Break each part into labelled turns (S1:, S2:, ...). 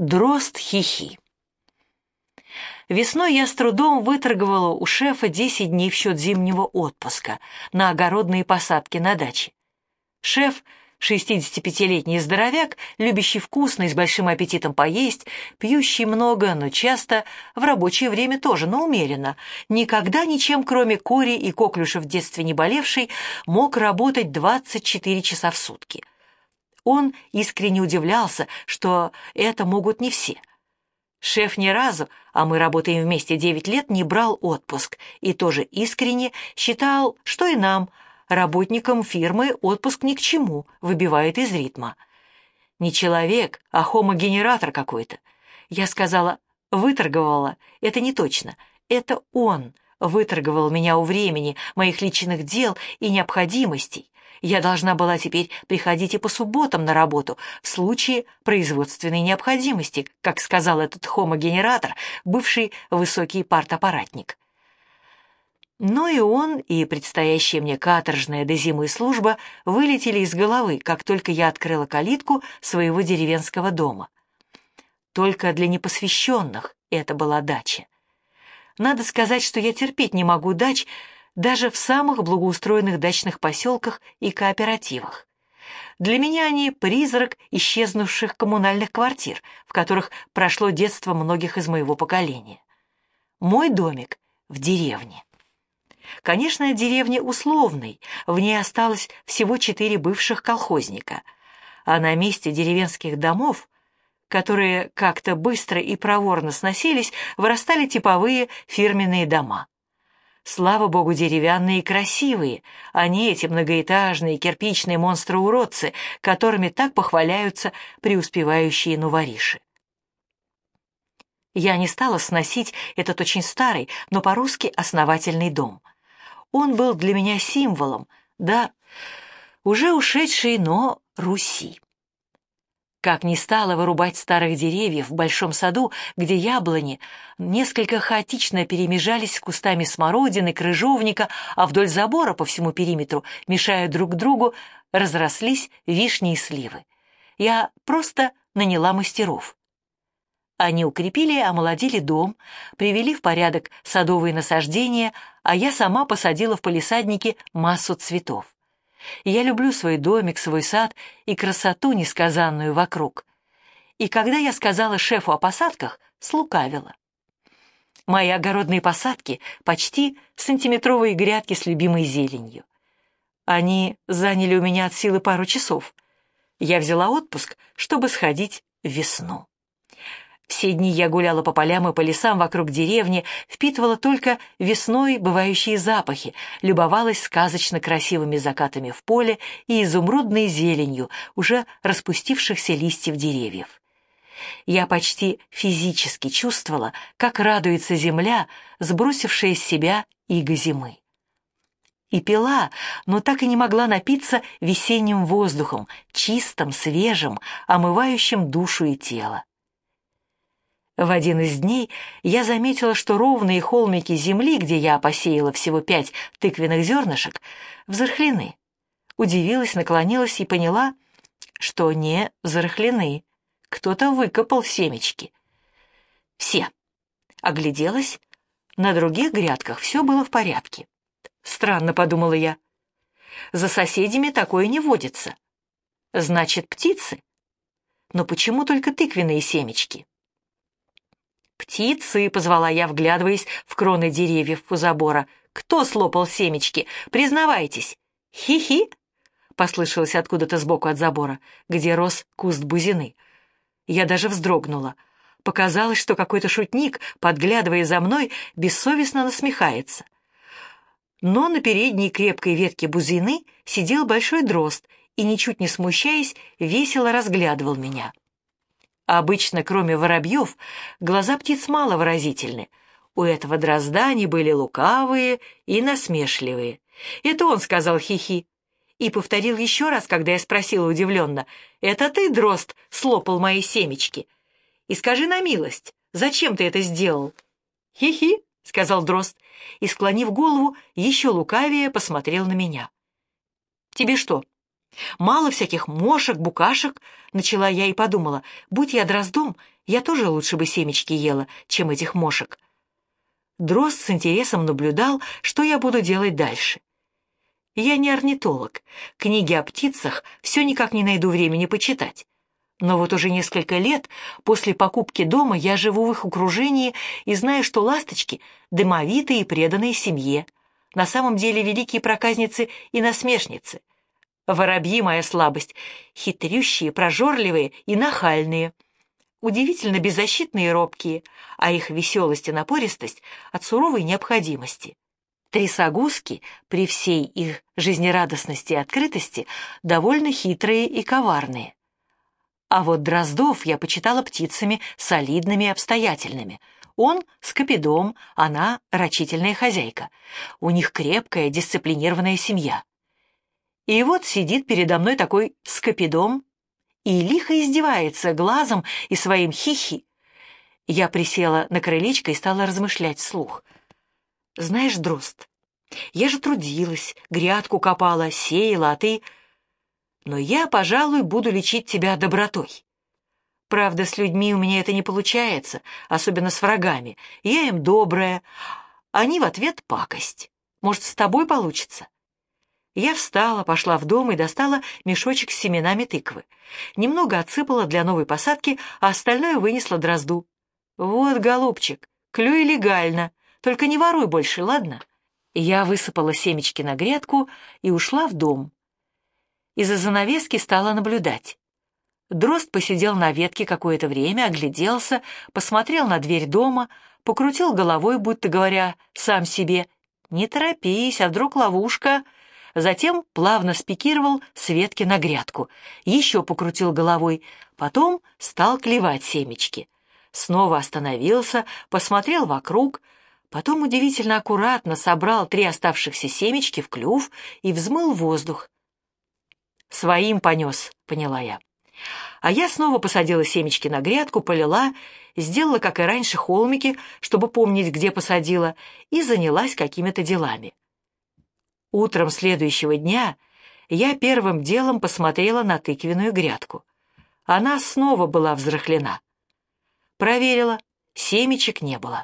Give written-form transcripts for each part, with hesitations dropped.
S1: Дрозд Хи-Хи. Весной я с трудом выторговала у шефа 10 дней в счет зимнего отпуска на огородные посадки на даче. Шеф, 65-летний здоровяк, любящий вкусно и с большим аппетитом поесть, пьющий много, но часто, в рабочее время тоже, но умеренно, никогда ничем, кроме кори и коклюша в детстве не болевший, мог работать 24 часа в сутки. Он искренне удивлялся, что это могут не все. Шеф ни разу, а мы работаем вместе 9 лет, не брал отпуск и тоже искренне считал, что и нам, работникам фирмы, отпуск ни к чему, выбивает из ритма. Не человек, а хомогенератор какой-то. Я сказала, выторговала, это не точно, это он выторговал меня у времени, моих личных дел и необходимостей. Я должна была теперь приходить и по субботам на работу в случае производственной необходимости, как сказал этот хомогенератор, бывший высокий партаппаратник. Но и он, и предстоящая мне каторжная до зимы служба вылетели из головы, как только я открыла калитку своего деревенского дома. Только для непосвященных это была дача. Надо сказать, что я терпеть не могу дач, даже в самых благоустроенных дачных поселках и кооперативах. Для меня они призрак исчезнувших коммунальных квартир, в которых прошло детство многих из моего поколения. Мой домик в деревне. Конечно, деревня условной, в ней осталось всего 4 бывших колхозника, а на месте деревенских домов, которые как-то быстро и проворно сносились, вырастали типовые фирменные дома. Слава богу, деревянные и красивые, а не эти многоэтажные кирпичные монстры-уродцы, которыми так похваляются преуспевающие новориши. Я не стала сносить этот очень старый, но по-русски основательный дом. Он был для меня символом, да, уже ушедшей, но Руси. Как ни стала вырубать старых деревьев в большом саду, где яблони несколько хаотично перемежались с кустами смородины, крыжовника, а вдоль забора по всему периметру, мешая друг другу, разрослись вишни и сливы. Я просто наняла мастеров. Они укрепили и омолодили дом, привели в порядок садовые насаждения, а я сама посадила в палисаднике массу цветов. Я люблю свой домик, свой сад и красоту несказанную вокруг. И когда я сказала шефу о посадках, слукавила. Мои огородные посадки — почти сантиметровые грядки с любимой зеленью. Они заняли у меня от силы пару часов. Я взяла отпуск, чтобы сходить в весну. Все дни я гуляла по полям и по лесам вокруг деревни, впитывала только весной бывающие запахи, любовалась сказочно красивыми закатами в поле и изумрудной зеленью уже распустившихся листьев деревьев. Я почти физически чувствовала, как радуется земля, сбросившая с себя иго зимы. И пила, но так и не могла напиться весенним воздухом, чистым, свежим, омывающим душу и тело. В один из дней я заметила, что ровные холмики земли, где я посеяла всего 5 тыквенных зернышек, взрыхлены. Удивилась, наклонилась и поняла, что не взрыхлены. Кто-то выкопал семечки. Все. Огляделась. На других грядках все было в порядке. Странно, подумала я. За соседями такое не водится. Значит, птицы? Но почему только тыквенные семечки? «Птицы!» — позвала я, вглядываясь в кроны деревьев у забора. «Кто слопал семечки? Признавайтесь!» «Хи-хи!» — послышалось откуда-то сбоку от забора, где рос куст бузины. Я даже вздрогнула. Показалось, что какой-то шутник, подглядывая за мной, бессовестно насмехается. Но на передней крепкой ветке бузины сидел большой дрозд и, ничуть не смущаясь, весело разглядывал меня. Обычно, кроме воробьев, глаза птиц мало выразительны. У этого дрозда они были лукавые и насмешливые. Это он сказал хи-хи. И повторил еще раз, когда я спросила удивленно: «Это ты, дрозд, слопал мои семечки? И скажи на милость, зачем ты это сделал?» «Хи-хи», — сказал дрозд, и, склонив голову, еще лукавее посмотрел на меня. «Тебе что, мало всяких мошек, букашек?» — начала я и подумала: будь я дроздом, Я тоже лучше бы семечки ела, чем этих мошек. Дрозд с интересом наблюдал, что я буду делать дальше. Я не орнитолог, книги о птицах все никак не найду времени почитать. Но вот уже несколько лет после покупки дома я живу в их окружении и знаю, что ласточки дымовитые и преданные семье. На самом деле великие проказницы и насмешницы. Воробьи — моя слабость, хитрющие, прожорливые и нахальные. Удивительно беззащитные и робкие, а их веселость и напористость от суровой необходимости. Трясогузки, при всей их жизнерадостности и открытости, довольно хитрые и коварные. А вот дроздов я почитала птицами солидными и обстоятельными. Он — скопидом, она — рачительная хозяйка. У них крепкая, дисциплинированная семья. И вот сидит передо мной такой скопидом и лихо издевается глазом и своим хихи. Я присела на крылечко и стала размышлять вслух. Знаешь, дрозд, я же трудилась, грядку копала, сеяла, а ты... Но я, пожалуй, буду лечить тебя добротой. Правда, с людьми у меня это не получается, особенно с врагами. Я им добрая, они в ответ пакость. Может, с тобой получится? Я встала, пошла в дом и достала мешочек с семенами тыквы. Немного отсыпала для новой посадки, а остальное вынесла дрозду. Вот, голубчик, клюй легально, только не воруй больше, ладно? Я высыпала семечки на грядку и ушла в дом. Из-за занавески стала наблюдать. Дрозд посидел на ветке какое-то время, огляделся, посмотрел на дверь дома, покрутил головой, будто говоря сам себе: «Не торопись, а вдруг ловушка?» Затем плавно спикировал с ветки на грядку, еще покрутил головой, потом стал клевать семечки. Снова остановился, посмотрел вокруг, потом удивительно аккуратно собрал 3 оставшихся семечки в клюв и взмыл воздух. «Своим понес», — поняла я. А я снова посадила семечки на грядку, полила, сделала, как и раньше, холмики, чтобы помнить, где посадила, и занялась какими-то делами. Утром следующего дня я первым делом посмотрела на тыквенную грядку. Она снова была взрыхлена. Проверила, семечек не было.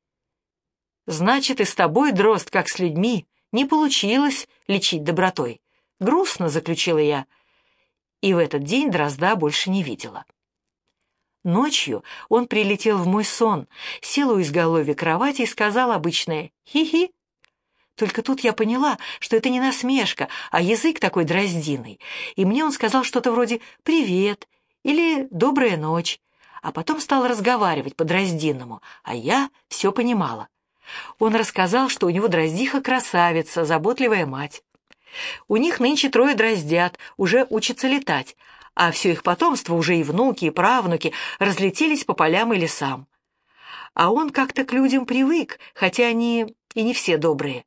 S1: «Значит, и с тобой, дрозд, как с людьми, не получилось лечить добротой», — грустно заключила я, и в этот день дрозда больше не видела. Ночью он прилетел в мой сон, сел у изголовья кровати и сказал обычное «хи-хи». Только тут я поняла, что это не насмешка, а язык такой дроздиный, и мне он сказал что-то вроде «привет» или «добрая ночь», а потом стал разговаривать по-дроздиному, а я все понимала. Он рассказал, что у него дроздиха-красавица, заботливая мать. У них нынче 3 дроздят, уже учатся летать, а все их потомство, уже и внуки, и правнуки, разлетелись по полям и лесам. А он как-то к людям привык, хотя они и не все добрые.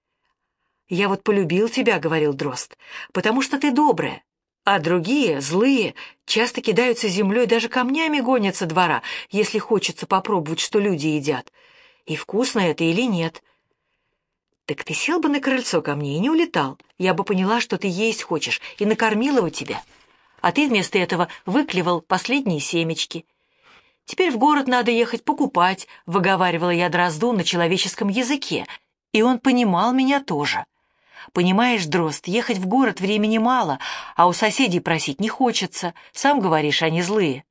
S1: «Я вот полюбил тебя», — говорил дрозд, — «потому что ты добрая, а другие, злые, часто кидаются землей, даже камнями гонят со двора, если хочется попробовать, что люди едят. И вкусно это или нет. Так ты сел бы на крыльцо ко мне и не улетал. Я бы поняла, что ты есть хочешь, и накормила бы тебя. А ты вместо этого выклевал последние семечки. Теперь в город надо ехать покупать», — выговаривала я дрозду на человеческом языке, и он понимал меня тоже. «Понимаешь, дрозд, ехать в город времени мало, а у соседей просить не хочется. Сам говоришь, они злые».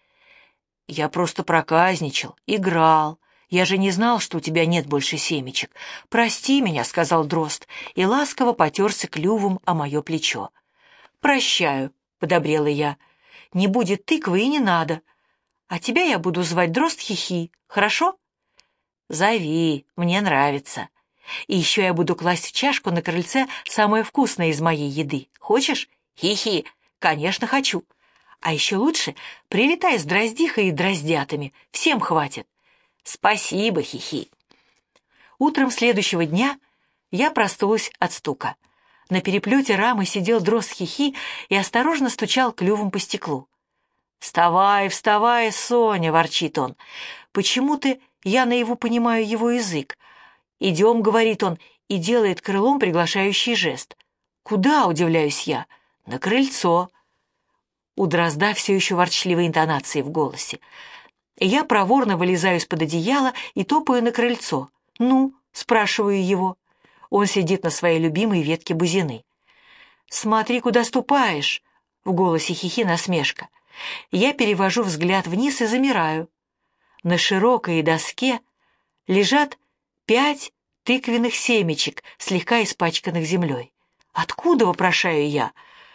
S1: «Я просто проказничал, играл. Я же не знал, что у тебя нет больше семечек. Прости меня», — сказал дрозд, и ласково потерся клювом о мое плечо. «Прощаю», — подобрела я. «Не будет тыквы и не надо. А тебя я буду звать дрозд Хихи, хорошо?» «Зови, мне нравится. И еще я буду класть в чашку на крыльце самое вкусное из моей еды. Хочешь? Хи-хи, конечно, хочу. А еще лучше прилетай с дроздихой и дроздятами. Всем хватит. Спасибо, Хи-хи». Утром следующего дня я проснулась от стука. На переплете рамы сидел дрозд Хи-хи и осторожно стучал клювом по стеклу. «Вставай, вставай, Соня!» — ворчит он. Почему-то я наяву понимаю его язык. «Идем», — говорит он, и делает крылом приглашающий жест. «Куда?» — удивляюсь я. «На крыльцо». У Дрозда все еще ворчливые интонации в голосе. Я проворно вылезаю из-под одеяла и топаю на крыльцо. «Ну?» — спрашиваю его. Он сидит на своей любимой ветке бузины. «Смотри, куда ступаешь!» — в голосе Хихи насмешка. Я перевожу взгляд вниз и замираю. На широкой доске лежат 5 тыквенных семечек, слегка испачканных землей. «Откуда?» — вопрошаю я.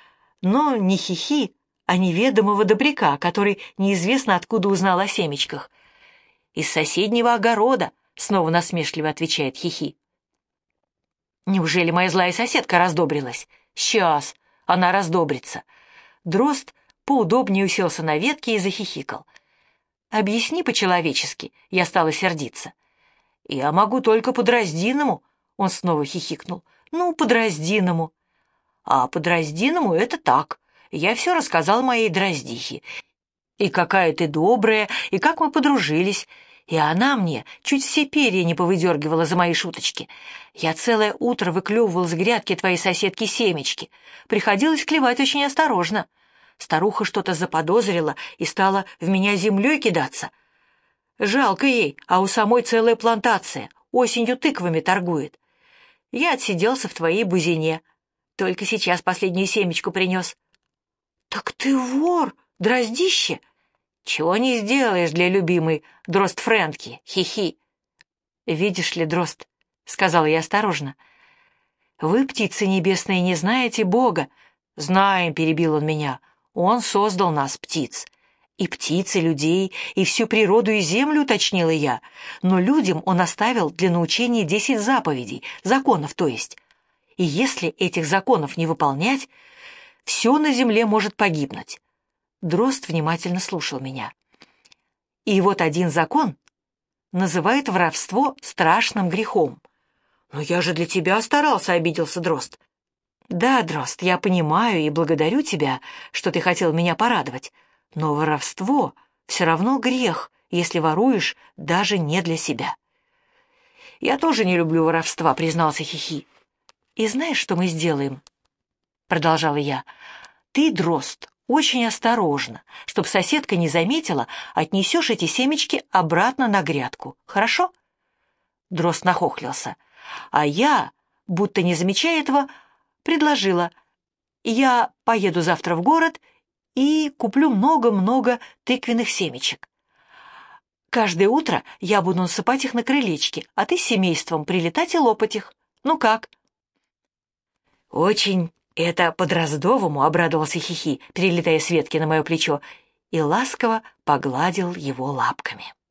S1: Но не Хихи, а неведомого добряка, который неизвестно откуда узнал о семечках. «Из соседнего огорода», — снова насмешливо отвечает Хихи. «Неужели моя злая соседка раздобрилась? Сейчас она раздобрится». Дрозд поудобнее уселся на ветке и захихикал. «Объясни по-человечески», — я стала сердиться. «Я могу только по-дроздиному», — он снова хихикнул. «Ну, по-дроздиному». «А по-дроздиному это так. Я все рассказал моей дроздихе. И какая ты добрая, и как мы подружились. И она мне чуть все перья не повыдергивала за мои шуточки. Я целое утро выклевывал с грядки твоей соседки семечки. Приходилось клевать очень осторожно. Старуха что-то заподозрила и стала в меня землей кидаться. Жалко ей, а у самой целая плантация. Осенью тыквами торгует. Я отсиделся в твоей бузине. Только сейчас последнюю семечку принес». «Так ты вор, дроздище!» «Чего не сделаешь для любимой дрозд Фрэнки, хихи!» «Видишь ли, дрозд, — сказала я осторожно, — вы, птицы небесные, не знаете Бога». «Знаем, — перебил он меня, — Он создал нас, птиц. И птиц, и людей, и всю природу, и землю, — уточнила я. Но людям Он оставил для научения 10 заповедей, законов, то есть. И если этих законов не выполнять, все на земле может погибнуть». Дрозд внимательно слушал меня. И вот один закон называет воровство страшным грехом. «Но я же для тебя старался», — обиделся Дрозд. «Да, Дрозд, я понимаю и благодарю тебя, что ты хотел меня порадовать, но воровство все равно грех, если воруешь даже не для себя». «Я тоже не люблю воровства», — признался Хихи. «И знаешь, что мы сделаем?» — продолжала я. «Ты, Дрозд, очень осторожно, чтоб соседка не заметила, отнесешь эти семечки обратно на грядку. Хорошо?» Дрозд нахохлился, а я, будто не замечая этого, предложила: «Я поеду завтра в город и куплю много-много тыквенных семечек. Каждое утро я буду насыпать их на крылечке, а ты с семейством прилетать и лопать их. Ну как?» «Очень это по-дроздовому», — обрадовался Хихи, перелетая с ветки на мое плечо, и ласково погладил его лапками.